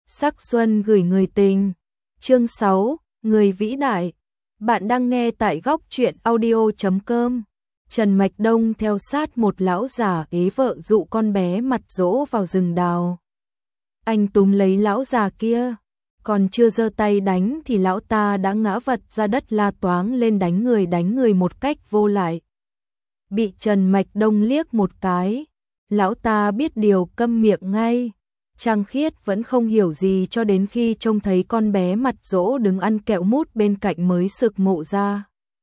Sắc xuân gửi người tình. Chương 6, người vĩ đại. Bạn đang nghe tại góc truyện audio.com. Trần Mạch Đông theo sát một lão già ế vợ dụ con bé mặt dỗ vào rừng đào. Anh túm lấy lão già kia, còn chưa giơ tay đánh thì lão ta đã ngã vật ra đất, la toáng lên đánh người một cách vô lại. Bị Trần Mạch Đông liếc một cái, lão ta biết điều câm miệng ngay. Trang Khiết vẫn không hiểu gì cho đến khi trông thấy con bé mặt dỗ đứng ăn kẹo mút bên cạnh mới sực ngộ ra.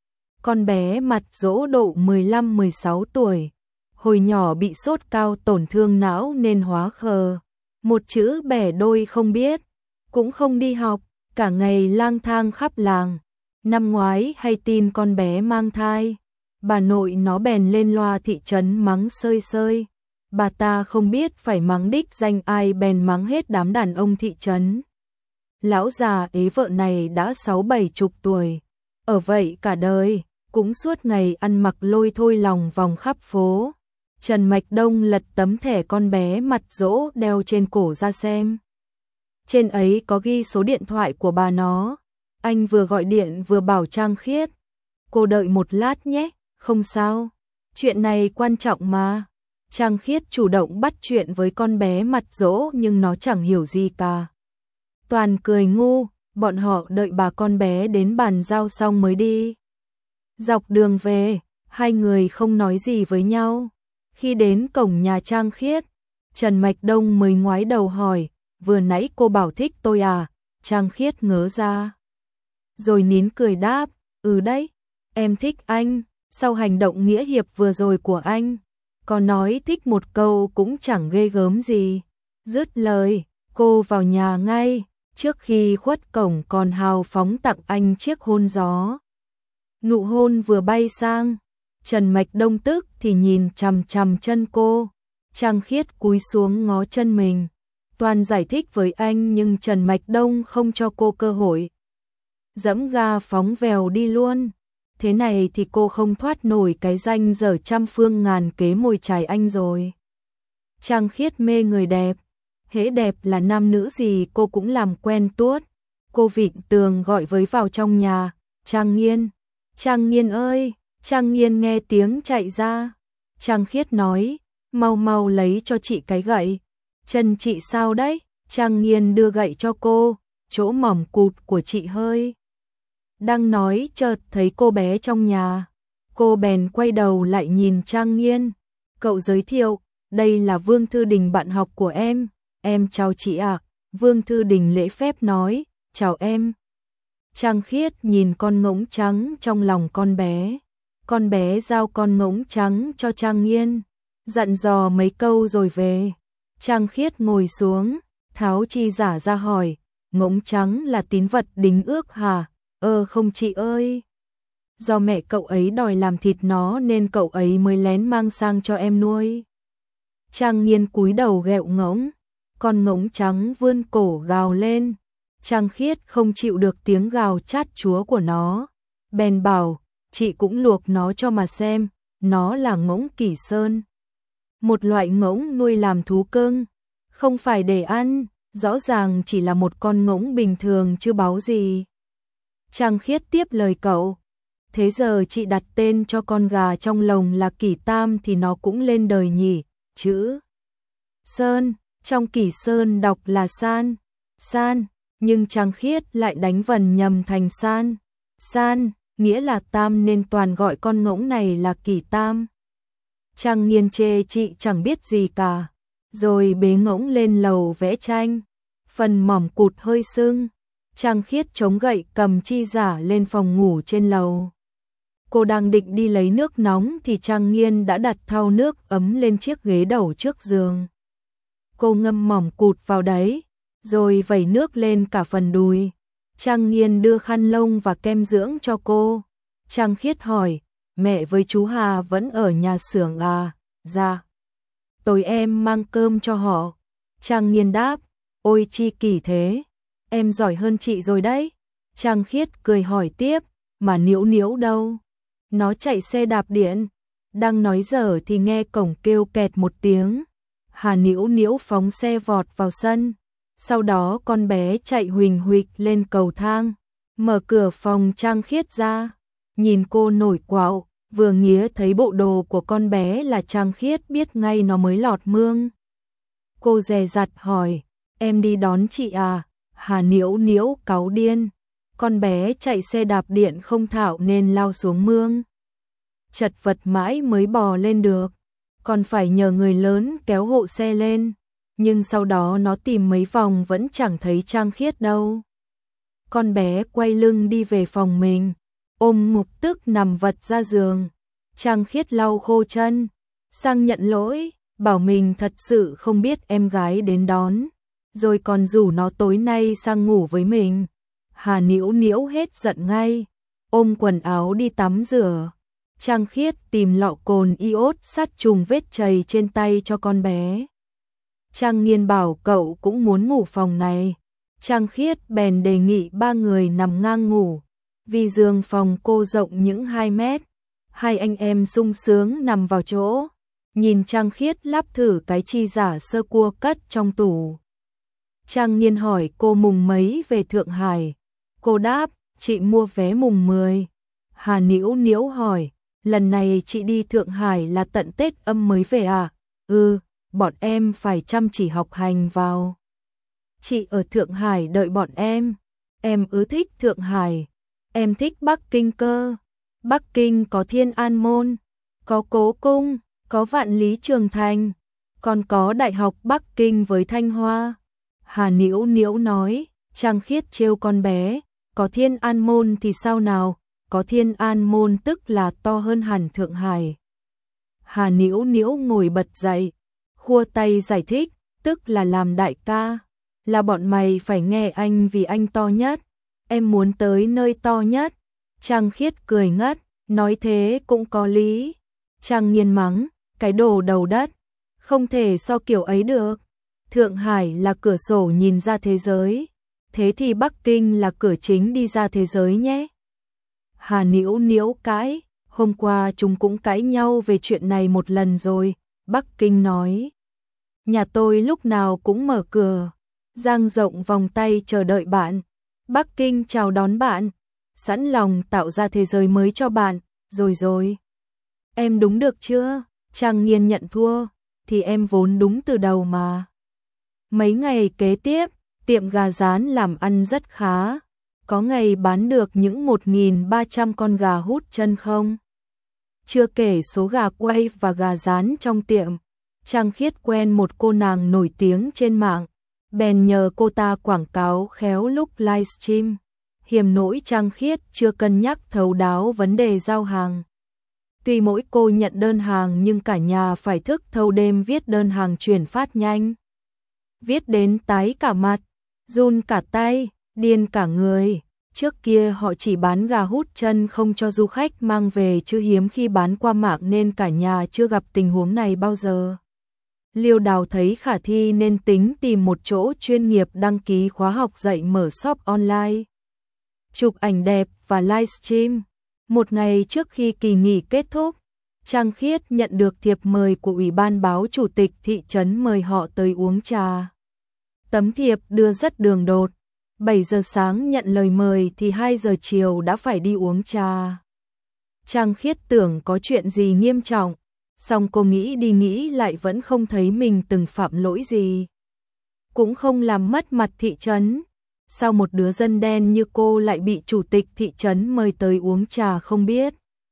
Con bé mặt dỗ độ 15-16 tuổi, hồi nhỏ bị sốt cao tổn thương não nên hóa khờ, một chữ bẻ đôi không biết, cũng không đi học, cả ngày lang thang khắp làng. Năm ngoái hay tin con bé mang thai, bà nội nó bèn lên loa thị trấn mắng sơi sơi. Bà ta không biết phải mắng đích danh ai bèn mắng hết đám đàn ông thị trấn. Lão già ế vợ này đã 60-70 tuổi, ở vậy cả đời, cũng suốt ngày ăn mặc lôi thôi lòng vòng khắp phố. Trần Mạch Đông lật tấm thẻ con bé mặt dỗ đeo trên cổ ra xem. Trên ấy có ghi số điện thoại của bà nó. Anh vừa gọi điện vừa bảo Trang Khiết, cô đợi một lát nhé, không sao, chuyện này quan trọng mà. Trang Khiết chủ động bắt chuyện với con bé mặt dỗ nhưng nó chẳng hiểu gì cả. Toàn cười ngu, bọn họ đợi bà con bé đến bàn giao xong mới đi. Dọc đường về, hai người không nói gì với nhau. Khi đến cổng nhà Trang Khiết, Trần Mạch Đông mới ngoái đầu hỏi, vừa nãy cô bảo thích tôi à? Trang Khiết ngớ ra, rồi nín cười đáp, ừ đấy, em thích anh, sau hành động nghĩa hiệp vừa rồi của anh. Còn nói thích một câu cũng chẳng ghê gớm gì. Dứt lời, cô vào nhà ngay, trước khi khuất cổng còn hào phóng tặng anh chiếc hôn gió. Nụ hôn vừa bay sang, Trần Mạch Đông tức thì nhìn chằm chằm chân cô. Trang Khiết cúi xuống ngó chân mình, toàn giải thích với anh nhưng Trần Mạch Đông không cho cô cơ hội. Dẫm ga phóng vèo đi luôn. Thế này thì cô không thoát nổi cái danh dở trăm phương ngàn kế mồi chài anh rồi. Trang Khiết mê người đẹp, hễ đẹp là nam nữ gì cô cũng làm quen tuốt. Cô vịn tường gọi với vào trong nhà, Trang Nghiên. Trang Nghiên ơi, Trang Nghiên nghe tiếng chạy ra. Trang Khiết nói, mau mau lấy cho chị cái gậy. Chân chị sao đấy? Trang Nghiên đưa gậy cho cô, chỗ mỏm cụt của chị hơi. Đang nói chợt thấy cô bé trong nhà, cô bèn quay đầu lại nhìn Trang Nghiên. Cậu giới thiệu, đây là Vương Thư Đình bạn học của em chào chị ạ. Vương Thư Đình lễ phép nói, chào em. Trang Khiết nhìn con ngỗng trắng trong lòng con bé giao con ngỗng trắng cho Trang Nghiên, dặn dò mấy câu rồi về. Trang Khiết ngồi xuống, tháo chi giả ra hỏi, ngỗng trắng là tín vật đính ước hả? Không chị ơi, do mẹ cậu ấy đòi làm thịt nó nên cậu ấy mới lén mang sang cho em nuôi. Trang Nghiên cúi đầu ghẹo ngỗng, con ngỗng trắng vươn cổ gào lên. Trang Khiết không chịu được tiếng gào chát chúa của nó, bèn bảo, chị cũng luộc nó cho mà xem, nó là ngỗng Kỷ Sơn. Một loại ngỗng nuôi làm thú cưng, không phải để ăn, rõ ràng chỉ là một con ngỗng bình thường chứ báo gì. Trang Khiết tiếp lời cậu, thế giờ chị đặt tên cho con gà trong lồng là Kỷ Tam thì nó cũng lên đời nhỉ, chữ Sơn, trong Kỷ Sơn đọc là San, nhưng Trang Khiết lại đánh vần nhầm thành San, nghĩa là Tam nên toàn gọi con ngỗng này là Kỷ Tam. Trang Nghiên chê chị chẳng biết gì cả, rồi bế ngỗng lên lầu vẽ tranh, phần mỏm cụt hơi sưng. Trang Khiết chống gậy cầm chi giả lên phòng ngủ trên lầu. Cô đang định đi lấy nước nóng thì Trang Nghiên đã đặt thau nước ấm lên chiếc ghế đầu trước giường. Cô ngâm mỏm cụt vào đấy, rồi vẩy nước lên cả phần đùi. Trang Nghiên đưa khăn lông và kem dưỡng cho cô. Trang Khiết hỏi, mẹ với chú Hà vẫn ở nhà xưởng à? Dạ. Tối em mang cơm cho họ. Trang Nghiên đáp, ôi chi kỷ thế, em giỏi hơn chị rồi đấy. Trang Khiết cười hỏi tiếp, mà Niễu Niễu đâu? Nó chạy xe đạp điện. Đang nói dở thì nghe cổng kêu kẹt một tiếng. Hà Niễu Niễu phóng xe vọt vào sân. Sau đó con bé chạy huỳnh huỵch lên cầu thang, mở cửa phòng Trang Khiết ra, nhìn cô nổi quạo, vừa nghía thấy bộ đồ của con bé là Trang Khiết biết ngay nó mới lọt mương. Cô dè dặt hỏi, em đi đón chị à? Hà Niễu Niễu cáu điên, con bé chạy xe đạp điện không thạo nên lao xuống mương. Chật vật mãi mới bò lên được, còn phải nhờ người lớn kéo hộ xe lên, nhưng sau đó nó tìm mấy vòng vẫn chẳng thấy Trang Khiết đâu. Con bé quay lưng đi về phòng mình, ôm Mục Tức nằm vật ra giường. Trang Khiết lau khô chân, sang nhận lỗi, bảo mình thật sự không biết em gái đến đón, rồi còn rủ nó tối nay sang ngủ với mình. Hà Niễu Niễu hết giận ngay, ôm quần áo đi tắm rửa. Trang Khiết tìm lọ cồn iốt sát trùng vết chày trên tay cho con bé. Trang Nghiên bảo cậu cũng muốn ngủ phòng này. Trang Khiết bèn đề nghị ba người nằm ngang ngủ, vì giường phòng cô rộng những 2 mét. Hai anh em sung sướng nằm vào chỗ, nhìn Trang Khiết lắp thử cái chi giả sơ cua cất trong tủ. Trang Nghiên hỏi cô mùng mấy về Thượng Hải. Cô đáp, chị mua vé mùng 10. Hà Niễu Niễu hỏi, lần này chị đi Thượng Hải là tận Tết Âm mới về à? Ừ, bọn em phải chăm chỉ học hành vào. Chị ở Thượng Hải đợi bọn em. Em thích Thượng Hải. Em thích Bắc Kinh cơ. Bắc Kinh có Thiên An Môn, có Cố Cung, có Vạn Lý Trường Thành, còn có Đại học Bắc Kinh với Thanh Hoa. Hà Niễu Niễu nói. Trang Khiết trêu con bé, có Thiên An Môn thì sao nào? Có Thiên An Môn tức là to hơn hẳn Thượng Hải. Hà Niễu Niễu ngồi bật dậy, khua tay giải thích, tức là làm đại ca, là bọn mày phải nghe anh vì anh to nhất, em muốn tới nơi to nhất. Trang Khiết cười ngất, nói thế cũng có lý. Trang Nghiên mắng, cái đồ đầu đất, không thể so kiểu ấy được. Thượng Hải là cửa sổ nhìn ra thế giới, thế thì Bắc Kinh là cửa chính đi ra thế giới nhé. Hà Niễu Niễu cãi, hôm qua chúng cũng cãi nhau về chuyện này một lần rồi. Bắc Kinh nói, nhà tôi lúc nào cũng mở cửa, dang rộng vòng tay chờ đợi bạn. Bắc Kinh chào đón bạn, sẵn lòng tạo ra thế giới mới cho bạn. Rồi. Em đúng được chưa? Trang Nghiên nhận thua, thì em vốn đúng từ đầu mà. Mấy ngày kế tiếp, tiệm gà rán làm ăn rất khá. Có ngày bán được những 1.300 con gà hút chân không. Chưa kể số gà quay và gà rán trong tiệm. Trang Khiết quen một cô nàng nổi tiếng trên mạng, bèn nhờ cô ta quảng cáo khéo lúc livestream. Hiềm nỗi Trang Khiết chưa cân nhắc thấu đáo vấn đề giao hàng. Tuy mỗi cô nhận đơn hàng nhưng cả nhà phải thức thâu đêm viết đơn hàng chuyển phát nhanh. Viết đến tái cả mặt, run cả tay, điên cả người. Trước kia họ chỉ bán gà hút chân không cho du khách mang về chứ hiếm khi bán qua mạng nên cả nhà chưa gặp tình huống này bao giờ. Liêu Đào thấy khả thi nên tính tìm một chỗ chuyên nghiệp đăng ký khóa học dạy mở shop online, chụp ảnh đẹp và livestream. Một ngày trước khi kỳ nghỉ kết thúc, Trang Khiết nhận được thiệp mời của Ủy ban báo chủ tịch thị trấn mời họ tới uống trà. Tấm thiệp đưa rất đường đột, 7 giờ sáng nhận lời mời thì 2 giờ chiều đã phải đi uống trà. Trang Khiết tưởng có chuyện gì nghiêm trọng, song cô nghĩ đi nghĩ lại vẫn không thấy mình từng phạm lỗi gì. Cũng không làm mất mặt thị trấn. Sao một đứa dân đen như cô lại bị chủ tịch thị trấn mời tới uống trà không biết.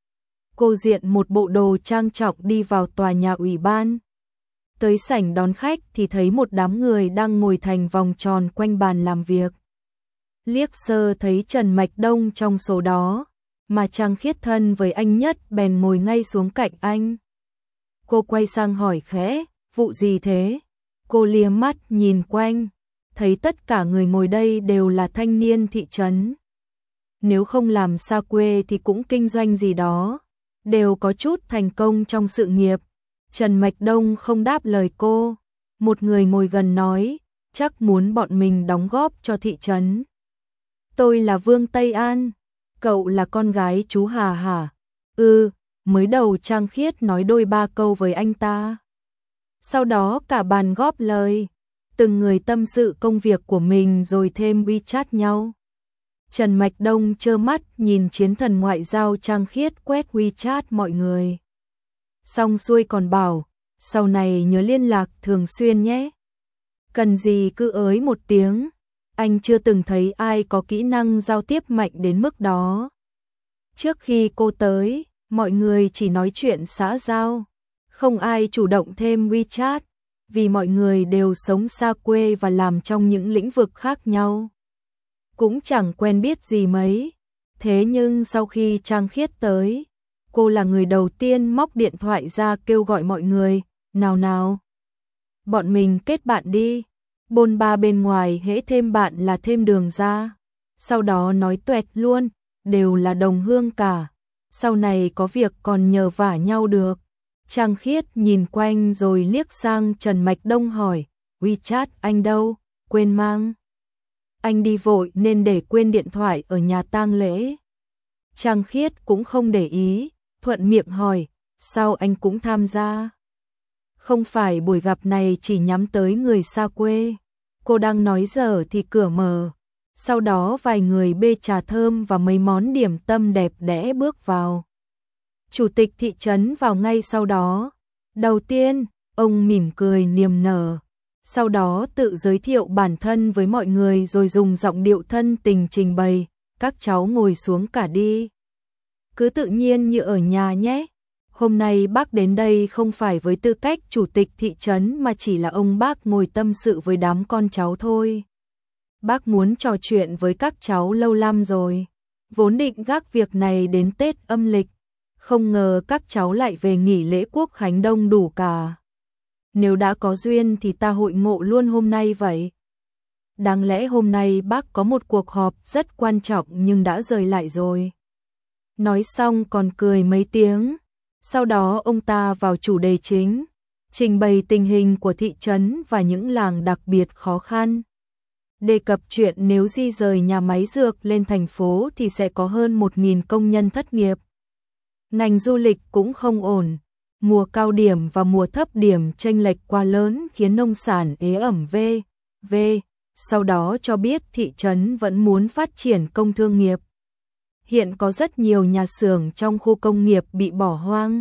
Cô diện một bộ đồ trang trọng đi vào tòa nhà ủy ban. Tới sảnh đón khách thì thấy một đám người đang ngồi thành vòng tròn quanh bàn làm việc. Liếc sơ thấy Trần Mạch Đông trong số đó, mà Trang Khiết thân với anh nhất bèn ngồi ngay xuống cạnh anh. Cô quay sang hỏi khẽ, vụ gì thế? Cô liếc mắt nhìn quanh, thấy tất cả người ngồi đây đều là thanh niên thị trấn. Nếu không làm xa quê thì cũng kinh doanh gì đó, đều có chút thành công trong sự nghiệp. Trần Mạch Đông không đáp lời cô. Một người ngồi gần nói, chắc muốn bọn mình đóng góp cho thị trấn. Tôi là Vương Tây An, cậu là con gái chú Hà hả? Ừ, mới đầu Trang Khiết nói đôi ba câu với anh ta. Sau đó cả bàn góp lời. từng người tâm sự công việc của mình rồi thêm WeChat nhau. Trần Mạch Đông trơ mắt nhìn chiến thần ngoại giao Trang Khiết quét WeChat mọi người. Xong xuôi còn bảo, sau này nhớ liên lạc thường xuyên nhé. Cần gì cứ ới một tiếng, anh chưa từng thấy ai có kỹ năng giao tiếp mạnh đến mức đó. Trước khi cô tới, mọi người chỉ nói chuyện xã giao, không ai chủ động thêm WeChat, vì mọi người đều sống xa quê và làm trong những lĩnh vực khác nhau. Cũng chẳng quen biết gì mấy. Thế nhưng sau khi Trang Khiết tới, cô là người đầu tiên móc điện thoại ra kêu gọi mọi người, nào nào. Bọn mình kết bạn đi, bôn ba bên ngoài hễ thêm bạn là thêm đường ra. Sau đó nói tuẹt luôn, đều là đồng hương cả, sau này có việc còn nhờ vả nhau được. Trang Khiết nhìn quanh rồi liếc sang Trần Mạch Đông hỏi, WeChat anh đâu, quên mang. Anh đi vội nên để quên điện thoại ở nhà tang lễ. Trang Khiết cũng không để ý, thuận miệng hỏi, sao anh cũng tham gia? Không phải buổi gặp này chỉ nhắm tới người xa quê. Cô đang nói dở thì cửa mở. Sau đó vài người bê trà thơm và mấy món điểm tâm đẹp đẽ bước vào. Chủ tịch thị trấn vào ngay sau đó. Đầu tiên, ông mỉm cười niềm nở. Sau đó tự giới thiệu bản thân với mọi người rồi dùng giọng điệu thân tình trình bày, các cháu ngồi xuống cả đi. Cứ tự nhiên như ở nhà nhé. Hôm nay bác đến đây không phải với tư cách chủ tịch thị trấn mà chỉ là ông bác ngồi tâm sự với đám con cháu thôi. Bác muốn trò chuyện với các cháu lâu lắm rồi. Vốn định gác việc này đến Tết âm lịch. Không ngờ các cháu lại về nghỉ lễ Quốc Khánh đông đủ cả. Nếu đã có duyên thì ta hội ngộ luôn hôm nay vậy. Đáng lẽ hôm nay bác có một cuộc họp rất quan trọng nhưng đã rời lại rồi. Nói xong còn cười mấy tiếng. Sau đó ông ta vào chủ đề chính, trình bày tình hình của thị trấn và những làng đặc biệt khó khăn. Đề cập chuyện nếu di rời nhà máy dược lên thành phố thì sẽ có hơn 1.000 công nhân thất nghiệp. Ngành du lịch cũng không ổn, mùa cao điểm và mùa thấp điểm chênh lệch quá lớn khiến nông sản ế ẩm v. Sau đó cho biết thị trấn vẫn muốn phát triển công thương nghiệp. Hiện có rất nhiều nhà xưởng trong khu công nghiệp bị bỏ hoang.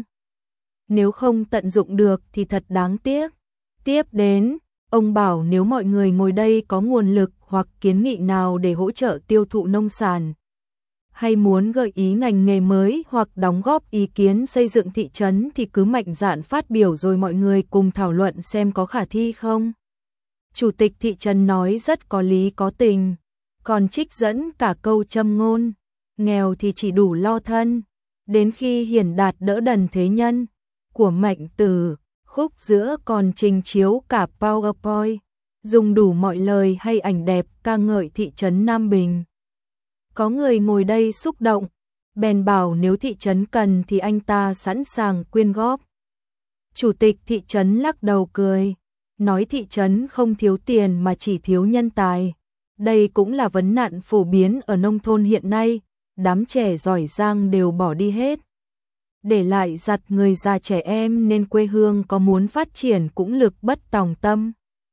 Nếu không tận dụng được thì thật đáng tiếc. Tiếp đến, ông bảo nếu mọi người ngồi đây có nguồn lực hoặc kiến nghị nào để hỗ trợ tiêu thụ nông sản, hay muốn gợi ý ngành nghề mới hoặc đóng góp ý kiến xây dựng thị trấn thì cứ mạnh dạn phát biểu rồi mọi người cùng thảo luận xem có khả thi không. Chủ tịch thị trấn nói rất có lý có tình, còn trích dẫn cả câu châm ngôn. Nghèo thì chỉ đủ lo thân, đến khi hiển đạt đỡ đần thế nhân, của Mạnh Tử, khúc giữa còn trình chiếu cả PowerPoint, dùng đủ mọi lời hay ảnh đẹp ca ngợi thị trấn Nam Bình. Có người ngồi đây xúc động, bèn bảo nếu thị trấn cần thì anh ta sẵn sàng quyên góp. Chủ tịch thị trấn lắc đầu cười, nói thị trấn không thiếu tiền mà chỉ thiếu nhân tài. Đây cũng là vấn nạn phổ biến ở nông thôn hiện nay. Đám trẻ giỏi giang đều bỏ đi hết, để lại giặt người già trẻ em nên quê hương có muốn phát triển cũng lực bất tòng tâm.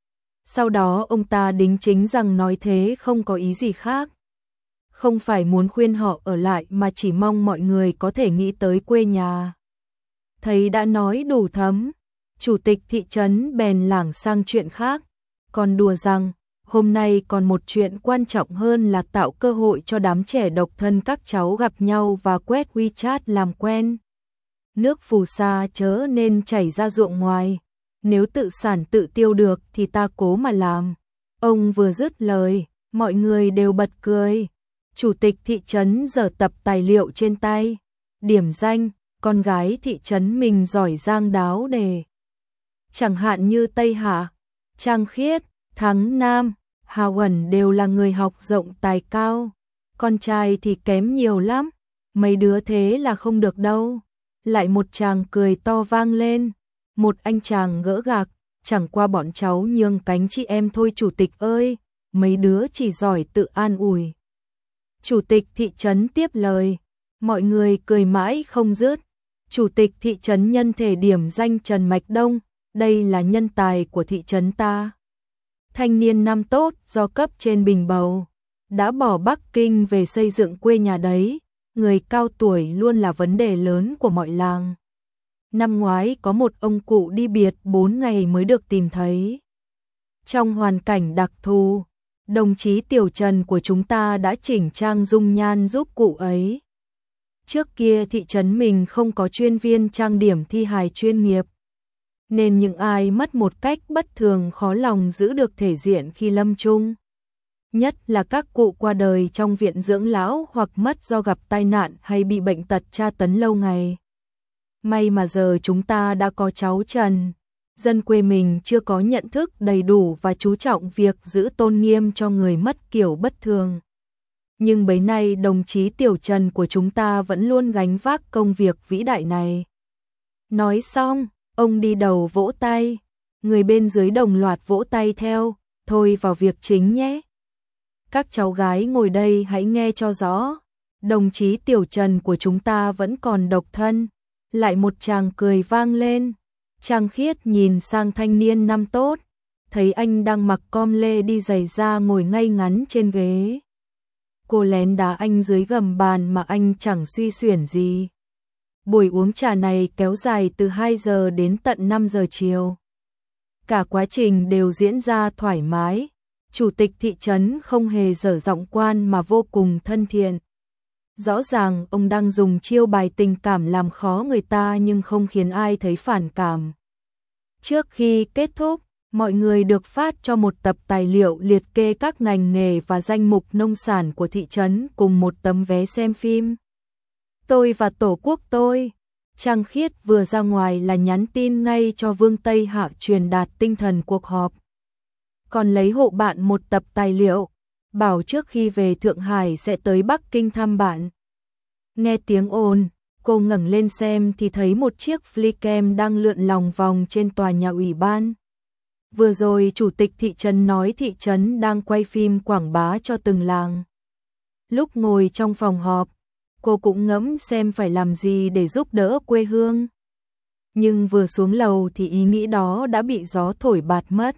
Sau đó ông ta đính chính rằng nói thế không có ý gì khác. Không phải muốn khuyên họ ở lại mà chỉ mong mọi người có thể nghĩ tới quê nhà. Thấy đã nói đủ thấm, chủ tịch thị trấn bèn lảng sang chuyện khác, còn đùa rằng hôm nay còn một chuyện quan trọng hơn là tạo cơ hội cho đám trẻ độc thân các cháu gặp nhau và quét WeChat làm quen. Nước phù sa chớ nên chảy ra ruộng ngoài, nếu tự sản tự tiêu được thì ta cố mà làm. Ông vừa dứt lời, mọi người đều bật cười. Chủ tịch thị trấn giở tập tài liệu trên tay, điểm danh, con gái thị trấn mình giỏi giang đáo đề. Chẳng hạn như Tây Hạ, Trang Khiết, Thắng Nam, Hà Uẩn đều là người học rộng tài cao, con trai thì kém nhiều lắm, mấy đứa thế là không được đâu. Lại một chàng cười to vang lên, một anh chàng gỡ gạc, chẳng qua bọn cháu nhường cánh chị em thôi chủ tịch ơi, mấy đứa chỉ giỏi tự an ủi. Chủ tịch thị trấn tiếp lời, mọi người cười mãi không dứt. Chủ tịch thị trấn nhân thể điểm danh Trần Mạch Đông, đây là nhân tài của thị trấn ta. thanh niên năm tốt do cấp trên bình bầu, đã bỏ Bắc Kinh về xây dựng quê nhà đấy, người cao tuổi luôn là vấn đề lớn của mọi làng. Năm ngoái có một ông cụ đi biệt 4 ngày mới được tìm thấy. Trong hoàn cảnh đặc thù, đồng chí Tiểu Trần của chúng ta đã chỉnh trang dung nhan giúp cụ ấy. Trước kia thị trấn mình không có chuyên viên trang điểm thi hài chuyên nghiệp, nên những ai mất một cách bất thường khó lòng giữ được thể diện khi lâm chung. Nhất là các cụ qua đời trong viện dưỡng lão hoặc mất do gặp tai nạn hay bị bệnh tật tra tấn lâu ngày. May mà giờ chúng ta đã có cháu Trần. Dân quê mình chưa có nhận thức đầy đủ và chú trọng việc giữ tôn nghiêm cho người mất kiểu bất thường. Nhưng bấy nay đồng chí Tiểu Trần của chúng ta vẫn luôn gánh vác công việc vĩ đại này. Nói xong, ông đi đầu vỗ tay. Người bên dưới đồng loạt vỗ tay theo. Thôi vào việc chính nhé. Các cháu gái ngồi đây hãy nghe cho rõ. Đồng chí Tiểu Trần của chúng ta vẫn còn độc thân. Lại một tràng cười vang lên. Trang Khiết nhìn sang thanh niên năm tốt, thấy anh đang mặc com lê đi giày da ngồi ngay ngắn trên ghế. Cô lén đá anh dưới gầm bàn mà anh chẳng suy xuyển gì. Buổi uống trà này kéo dài từ 2 giờ đến tận 5 giờ chiều. Cả quá trình đều diễn ra thoải mái. Chủ tịch thị trấn không hề dở giọng quan mà vô cùng thân thiện. Rõ ràng ông đang dùng chiêu bài tình cảm làm khó người ta nhưng không khiến ai thấy phản cảm. Trước khi kết thúc, mọi người được phát cho một tập tài liệu liệt kê các ngành nghề và danh mục nông sản của thị trấn cùng một tấm vé xem phim. Tôi và Tổ quốc tôi. Trang Khiết vừa ra ngoài là nhắn tin ngay cho Vương Tây Hạ truyền đạt tinh thần cuộc họp. Còn lấy hộ bạn một tập tài liệu, bảo trước khi về Thượng Hải sẽ tới Bắc Kinh thăm bạn. Nghe tiếng ồn, cô ngẩng lên xem thì thấy một chiếc flycam đang lượn lòng vòng trên tòa nhà ủy ban. Vừa rồi chủ tịch thị trấn nói thị trấn đang quay phim quảng bá cho từng làng. Lúc ngồi trong phòng họp, cô cũng ngẫm xem phải làm gì để giúp đỡ quê hương. Nhưng vừa xuống lầu thì ý nghĩ đó đã bị gió thổi bạt mất.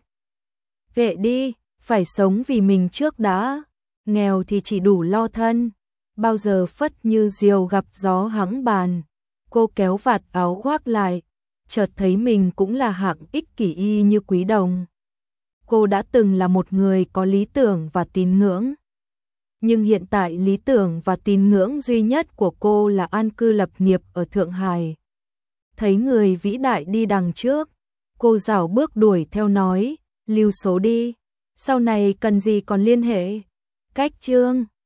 Kệ đi, phải sống vì mình trước đã. Nghèo thì chỉ đủ lo thân. Bao giờ phất như diều gặp gió hắng bàn. Cô kéo vạt áo khoác lại, chợt thấy mình cũng là hạng ích kỷ y như Quý Đồng. Cô đã từng là một người có lý tưởng và tín ngưỡng. Nhưng hiện tại lý tưởng và tín ngưỡng duy nhất của cô là an cư lập nghiệp ở Thượng Hải. Thấy người vĩ đại đi đằng trước, cô rảo bước đuổi theo nói, lưu số đi, sau này cần gì còn liên hệ. Cách chương